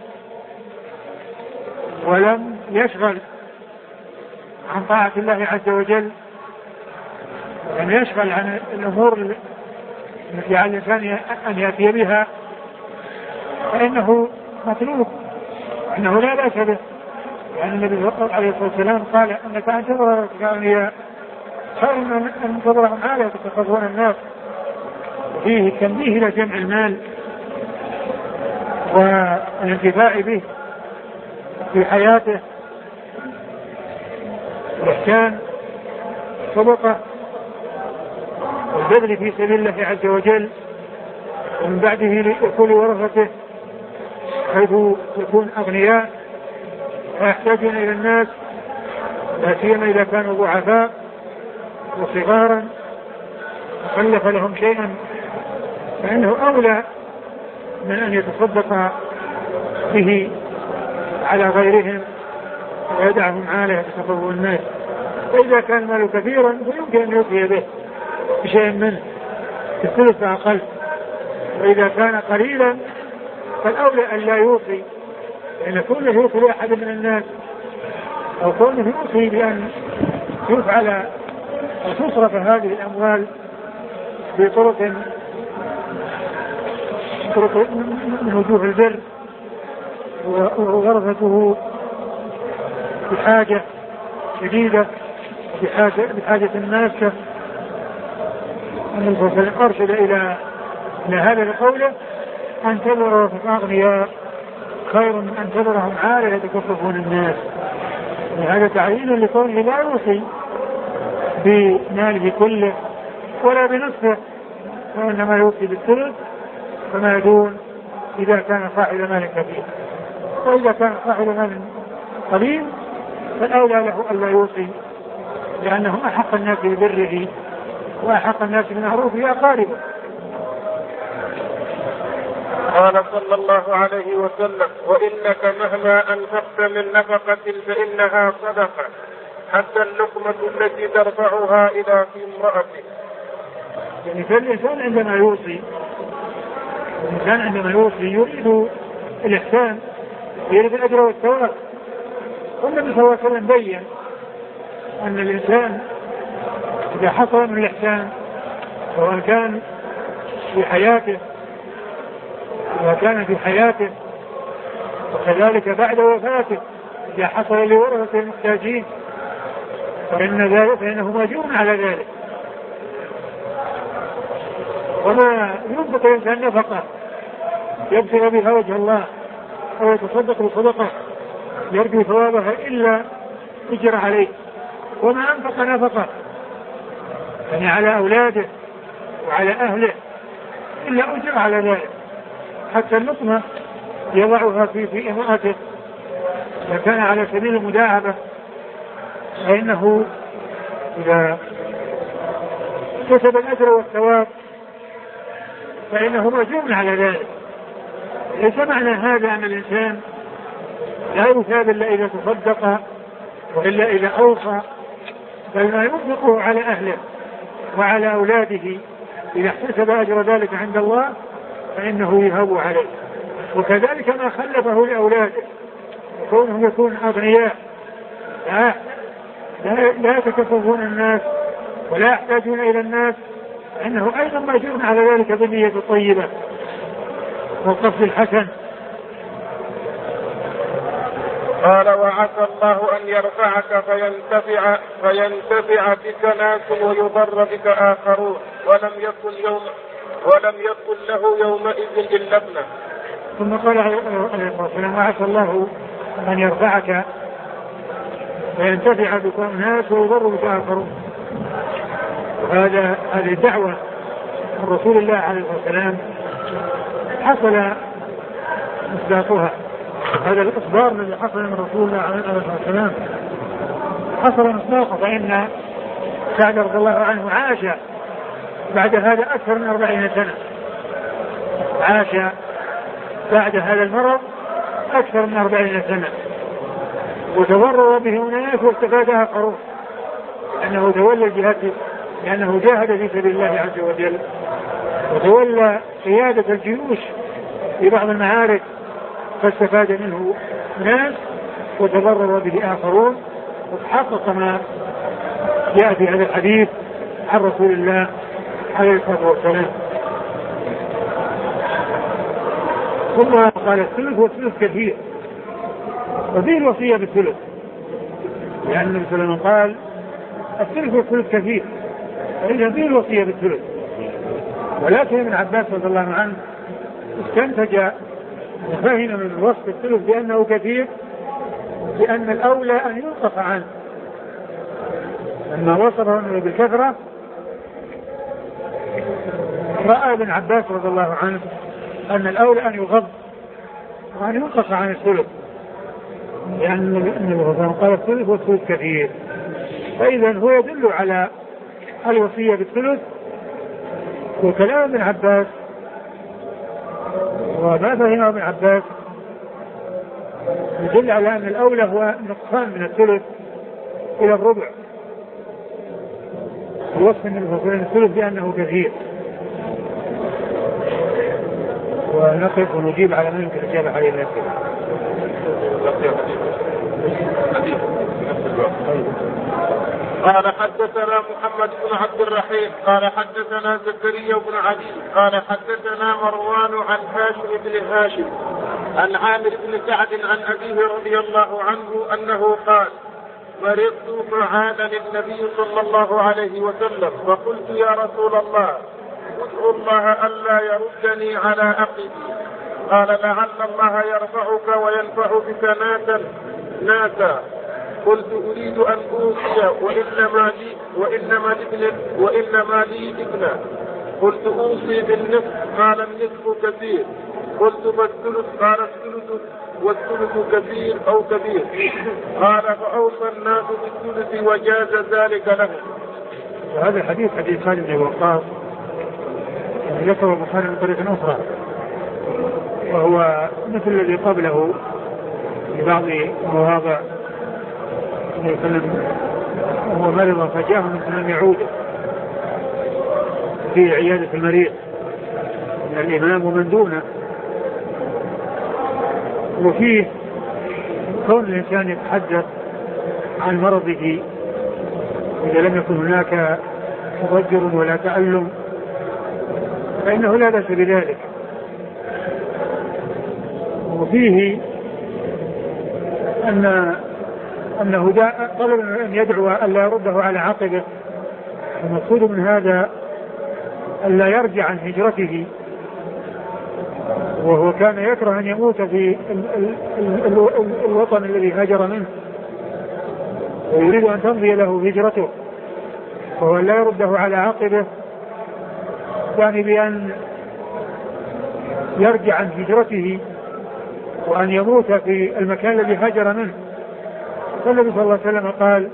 ولم يشغل عن طاعة الله عز وجل، لم يشغل عن الأمور التي على الإنسان أن يأتي بها، فإنه مطلوب، إنه لا بأس به. يعني النبي صلى الله عليه وسلم قال أنك أن تظهر الأغنياء خير من أن تظهر عالية تتخذون الناس. فيه تنبيه إلى جمع المال والانتفاع به في حياته، الإحسان، الصدقة، والبذل في سبيل الله عز وجل، ومن بعده لأكل ورثته حيث يكون أغنياء ويحتاجون إلى الناس، لا سيما إذا كانوا ضعفاء وصغارا وخلف لهم شيئا، فإنه أولى من أن يتصدق به على غيرهم ويدعهم عالة يتصدقوا الناس. فإذا كان ماله كثيرا فيمكن أن يوصي به بشيء منه في الثلث فأقل، وإذا كان قليلا فالأولى أن لا يوصي، لأن كونه يوصي لأحد من الناس أو كونه يوصي بأن يفعل وتصرف هذه الأموال بطرق طرق من وجوه البر وورثته بحاجة شديدة بحاجة, بحاجة ماسة. النبي صلى الله عليه وسلم أرشد إلى إلى هذا القول: أن تذر أغنياء خير من أن تذرهم عالة يتكففون الناس. وهذا تعيين لكونه لا يوصي بماله كله ولا بنصفه، وإنما يوصي بالثلث فما دون إذا كان صاحب مال كثير. وإذا كان صاحب مال قليل فالأولى له ألا يوصي، لأنهم أحق الناس ببره وأحق الناس بمعروفه أقاربه. قال صلى الله عليه وسلم: وإنك مهما أنفقت من نفقة فإنها صدقة حتى اللقمة التي ترفعها إلى في امرأتك. يعني فالإنسان عندما يوصي الإنسان عندما يوصي يريد الإحسان، يريد الأجر والثواب. والنبي صلى الله عليه وسلم بين أن الإنسان إذا حصل من الإحسان سواء كان في حياته إذا كان في حياته وكذلك بعد وفاته إذا حصل لورثة المحتاجين فإن ذلك فإنه مأجور على ذلك. وما ينفق الإنسان نفقة يبتغي بها وجه الله أو يتصدق بصدقة يرجو ثوابها إلا أجر عليه. وما أنفق نفقة يعني على أولاده وعلى أهله إلا أجر على ذلك، حتى اللقمة يضعها في في امرأته إذا كان على سبيل المداعبة، فإنه إذا كسب الأجر والثواب فإنه مأجور على ذلك. ليس معنى هذا أن الإنسان لا يثاب إلا إذا تصدق وإلا إذا أوصى، بل ما ينفقه على أهله وعلى أولاده إذا احتسب أجر ذلك عند الله فإنه يهاب عليه. وكذلك ما خلفه لأولاده وكونهم يكون أغنياء لا, لا, لا يتكففون الناس ولا يحتاجون إلى الناس، فإنه أيضا مأجور على ذلك بالنية الطيبة والقصد الحسن. قال: وعسى الله أن يرفعك فينتفع, فينتفع بك ناس ويضر بك آخرون ولم يكن يوم ولم يكن له يومئذ إلا ابنه. ثم قال عليه الصلاة والسلام: وعسى الله أن يرفعك فينتفع بك ناس ويضر بك آخرون. وهذا هذه الدعوة من رسول الله عليه الصلاة والسلام حصل مصداقها. هذا الإخبار الذي حصل من رسول الله عليه الصلاة والسلام حصل مصداقه، فإن سعد رضي الله عنه عاش بعد هذا أكثر من أربعين سنة، عاش بعد هذا المرض أكثر من أربعين سنة وتضرر به أناس واستفاد آخرون، لأنه تولى الجهاد لأنه جاهد في سبيل الله عز وجل وتولى قيادة الجيوش في بعض المعارك فاستفاد منه ناس وتضرر به آخرون، وتحقق ما جاء في هذا الحديث عن رسول الله عليه الصلاة والسلام. ثم قال الثلث والثلث كثير، وفيه الوصية بالثلث، لأن النبي صلى الله عليه وسلم قال الثلث والثلث كثير، فإذا فيه الوصية بالثلث. ولكن ابن عباس رضي الله عنه استنتج وفهم من وصف الثلث بأنه كثير بأن الأولى أن ينقص عنه، لما وصفه أنه بالكثرة رأى ابن عباس رضي الله عنه أن الأولى أن يغض وأن ينقص عن الثلث، لأن النبي قال الثلث والثلث كثير. فإذا هو يدل على الوصية بالثلث، وكلام ابن عباس وما فهمه ابن عباس يدل على أن الأولى هو نقصان من الثلث إلى الربع، ووصف النبي الثلث بأنه كثير. ونقف ونجيب على من يمكن الإجابة عليه الأسئلة. قال حدثنا محمد بن عبد الرحيم قال حدثنا زكريا بن علي قال حدثنا مروان عن هاشم بن هاشم عن عامر بن سعد عن أبيه رضي الله عنه أنه قال: مرضت فعادني النبي صلى الله عليه وسلم فقلت: يا رسول الله ادعو الله ألا يردني على عقبي. قال: لعل الله يرفعك وينفع بك ناسا ناسا. قلت: أريد أن أوصي وإنما لي وإنما ابن وإنما لي ابن. قلت: أوصي بالنصف. قال: النصف كثير. قلت: فالثلث. قال: الثلث والثلث كثير أو كبير. قال: فأوصى الناس بالثلث وجاز ذلك لهم. وهذا الحديث حديث خالد بن وقاص ذكر البخاري من طريق أخرى، وهو مثل الذي قبله في بعض مواضع يسلم وهو مرض فجاءه من سلم يعود في عيادة المريض من الإمام ومن دونه. وفيه كون الإنسان يتحدث عن مرضه إذا لم يكن هناك تضجر ولا تألم فإنه لا بأس بذلك. وفيه أن أنه طلب أن يدعو ألا يرده على عقبه، المقصود من هذا ألا يرجع عن هجرته، وهو كان يكره أن يموت في الوطن الذي هاجر منه ويريد أن تمضي له هجرته، وهو لا يرده على عقبه يعني بأن يرجع عن هجرته وأن يموت في المكان الذي هاجر منه. فالنبي صلى الله عليه وسلم قال: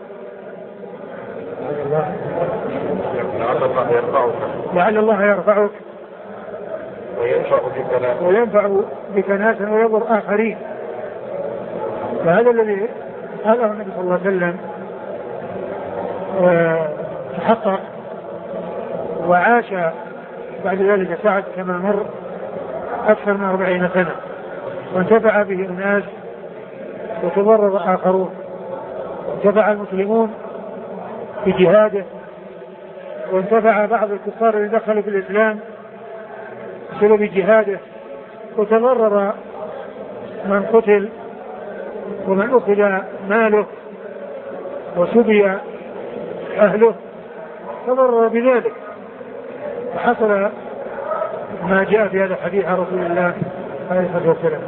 لعل الله يرفعك وينفع بك ناسا ويضر آخرين. فهذا الذي قاله النبي صلى الله عليه وسلم تحقق وعاش بعد ذلك سعد كما مر أكثر من أربعين سنة، وانتفع به الناس وتضرر آخرون، وانتفع المسلمون بجهاده، وانتفع بعض الكفار اللي دخلوا في الإسلام بسبب جهاده، وتضرر من قتل ومن أخذ ماله وسبي أهله تضرر بذلك. فحصل ما جاء في هذا الحديث عن رسول الله عليه الصلاة والسلام.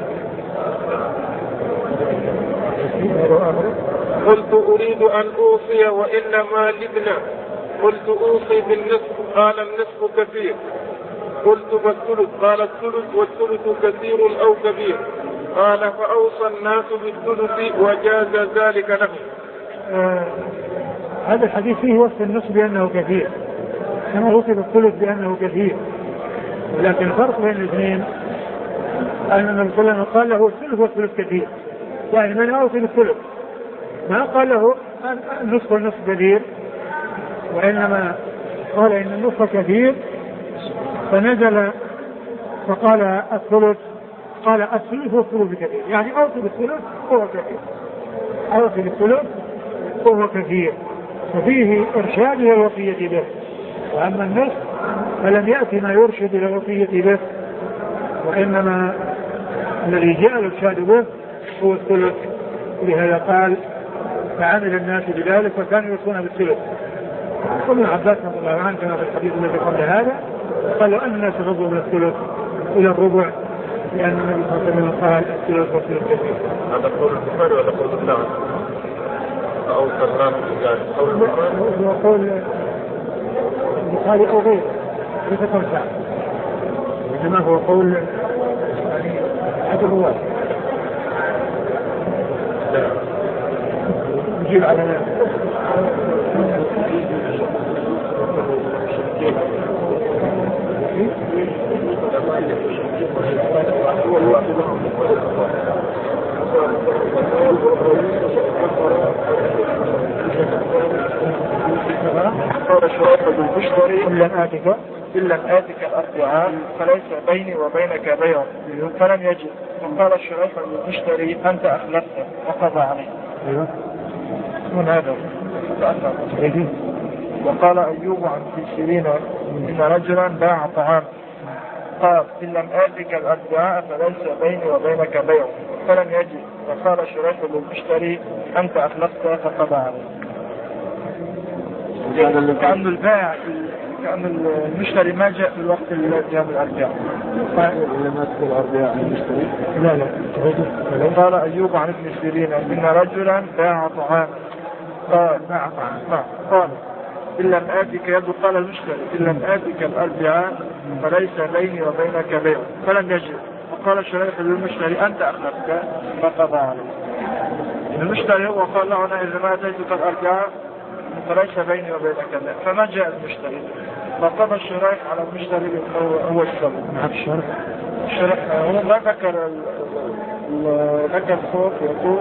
قلت: أريد أن أوصي وإنما لابن. قلت: أوصي بالنصف. قال: النصف كثير. قلت: فالثلث. قال: الثلث والثلث كثير أو كبير. قال: فأوصى الناس بالثلث وجاز ذلك لهم. آه هذا الحديث فيه وصف النصف بأنه كثير، كما وصف الثلث بأنه كثير، ولكن الفرق بين الاثنين أن النبي صلى الله عليه وسلم قال له الثلث والثلث كثير، يعني من أوصي بالثلث، ما قال له النصف والنصف كثير، وإنما قال إن النصف كثير فنزل فقال الثلث، قال الثلث والثلث كثير، يعني أوصي بالثلث هو كثير، أوصي بالثلث وهو كثير، ففيه إرشاد إلى الوصية به. وأما النصف فلم يأتي ما يرشد إلى الوصية به، وإنما الذي جاء الإرشاد به هو الثلث. لهذا قال فعمل الناس بذلك وكانوا يوصون بالثلث. ابن عباس رضي الله عنه كما في الحديث الذي قبل هذا قالوا أن الناس رضوا من الثلث إلى الربع، لأن النبي صلى الله عليه وسلم قال الثلث والثلث كثير. هذا قول البخاري ولا قول مسلم أو سلمان قول البخاري؟ هو قول البخاري أو غيره ليس قول سعد، إنما هو قول يعني أحد الرواة. نجيب على قال شريح بن بشري إن لم آتك إن لم آتك الأربعاء فليس بيني وبينك بيع فلم يجد. وقال شريح بن بشري أنت أخلفت وقضى عليه. أيوه من هذا؟ وقال أيوب عن ابن سيرين إن رجلا باع طعام قال إن لم آتك الأربعاء فليس بيني وبينك بيع فلم يجد. وقال شريح بن بشري أنت أخلفت فقضى عليه. كأن البائع كأن المشتري ما جاء في الوقت الذي جاء بالأربعاء. لما تقول الأربعاء عن المشتري؟ لا لا. قال أيوب عن ابن سيرين إن رجلا باع طعام قال باع طعام قال إن لم آتك يد قال المشتري إن لم آتك الأربعاء فليس بيني وبينك بيع فلم يجد. وقال شريح للمشتري أنت أخلفت فقضى عليه. المشتري هو قال له أنا إذا ما أتيتك الأربعاء فليس بيني وبينك بيع فما جاء المشتري فقضى الشريح على المشتري هو السبب. معك الشرح؟ الشرح هو ما ذكر ذكر صوت يقول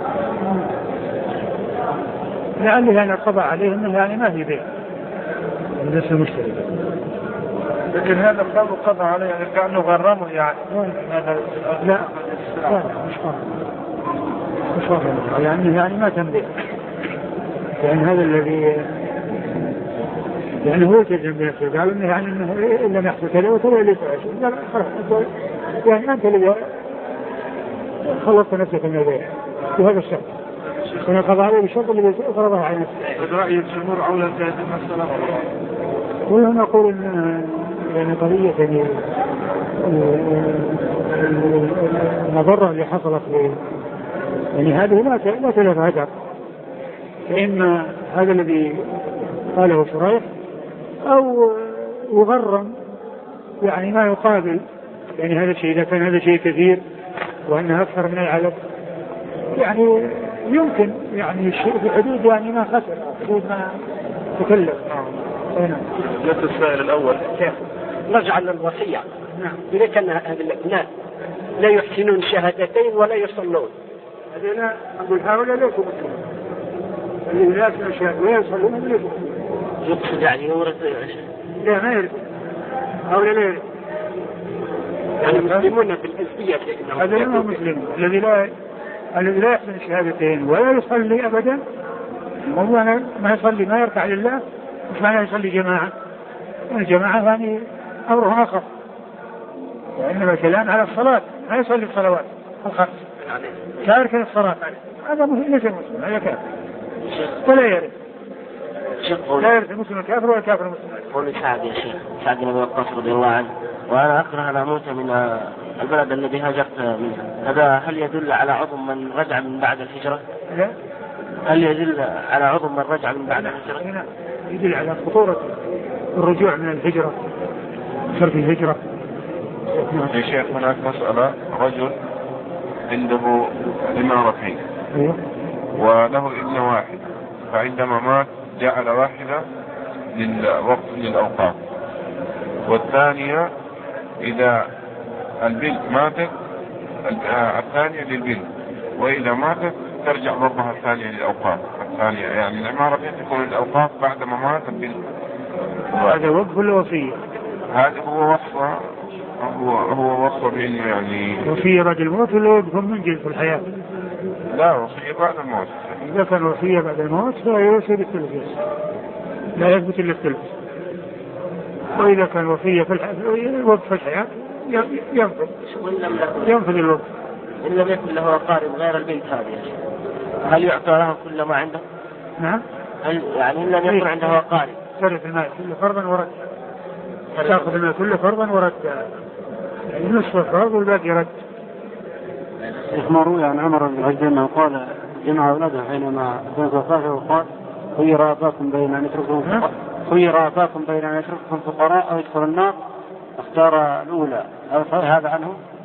لعله يعني قضى عليه انه يعني ما في بيع ليس المشتري، لكن هذا قال قضى عليه يعني كأنه غرمه يعني. هذا لا لا مش غرم مش غرم يعني يعني ما تم بيع، يعني هذا الذي يعني هو تجزم بنفسه قال انه يعني انه ان لم يحصل كذا وكذا ليس عشان خلاص يعني انت اللي خلصت نفسك من البيع وهذا الشرط كان قضى عليه بالشرط اللي فرضه على نفسه. رأي الجمهور أولى في هذه المسألة. كلهم يقول ان يعني قضية يعني المضرة اللي حصلت له يعني هذه لا لا تلف هدر، فإما هذا الذي قاله شريح أو يغرم يعني ما يقابل يعني هذا الشيء. إذا كان هذا شيء كثير وأنه أكثر من العدد يعني يمكن يعني الشيء في حدود يعني ما خسر حدود ما تكلف. نعم. جاءت السائل الأول نرجع للوصية. نعم. إذا كان هؤلاء لا يحسنون شهادتين ولا يصلون. هذا أقول هؤلاء ليسوا مسلمين. اللي لا يحسنون شهادتين ولا يصلون ليسوا مسلمين. يقصد يعني يورث. لا ما يرث. هؤلاء لا يرث. يعني مسلمون بالحزبية. هذا لا مسلم. الذي لا الذي لا يحسن شهادتين ولا يصلي أبدا والله ما يصلي ما يركع لله مش معنى يصلي جماعة. الجماعة يعني أمره آخر، وإنما الكلام على الصلاة ما يصلي الصلوات الخمس تارك الصلاة هذا ليس مسلم هذا كافر ولا يرث. لا يرث المسلم الكافر ولا الكافر المسلم. قول سعد يا شيخ سعد بن وقاص رضي الله عنه وأنا أكره أن أموت من البلد الذي هاجرت منه، هذا هل يدل على عظم من رجع من بعد الهجرة؟ لا. هل يدل على عظم من رجع من بعد الهجرة؟ لا. يدل على خطورة الرجوع من الهجرة شرط الهجرة. يا شيخ هناك مسألة رجل عنده إمارتين وله ابن واحد فعندما مات جعل واحدة للوقف للأوقاف والثانية إذا البنت ماتت الثانية للبنت، وإذا ماتت ترجع ضربها الثانية للأوقاف الثانية، يعني العمارة تكون الأوقاف بعد ما ماتت البنت. هذا وقف ولا وصية؟ هذا هو وصفة، هو هو وصفة بإنه يعني وصية بعد الموت ولا وقف من جنس الحياة؟ لا، وصية بعد الموت. إذا كان وصية بعد الموت فيوصي بالثلث، لا يثبت إلا الثلث. وإذا كان وصية في الحياة وقف الحياة ينفذ ينفذ الوقف. إن لم يكن له أقارب غير البنت هذه، هل يعطى له كل ما عنده؟ نعم. هل يعني إن لم يكن عنده أقارب ثلث المال كل فرضا ورد، تأخذ المال كل فرضا ورد، يعني نصف الفرض والباقي رد. ما روي عن عمر بن الخطاب أنه قال جمع أولاده حينما كانت وفاته وقال خير أباكم بين أن يتركهم خير أباكم بين أن يتركهم فقراء أو يدخل النار، اختار الأولى. هذا عنه؟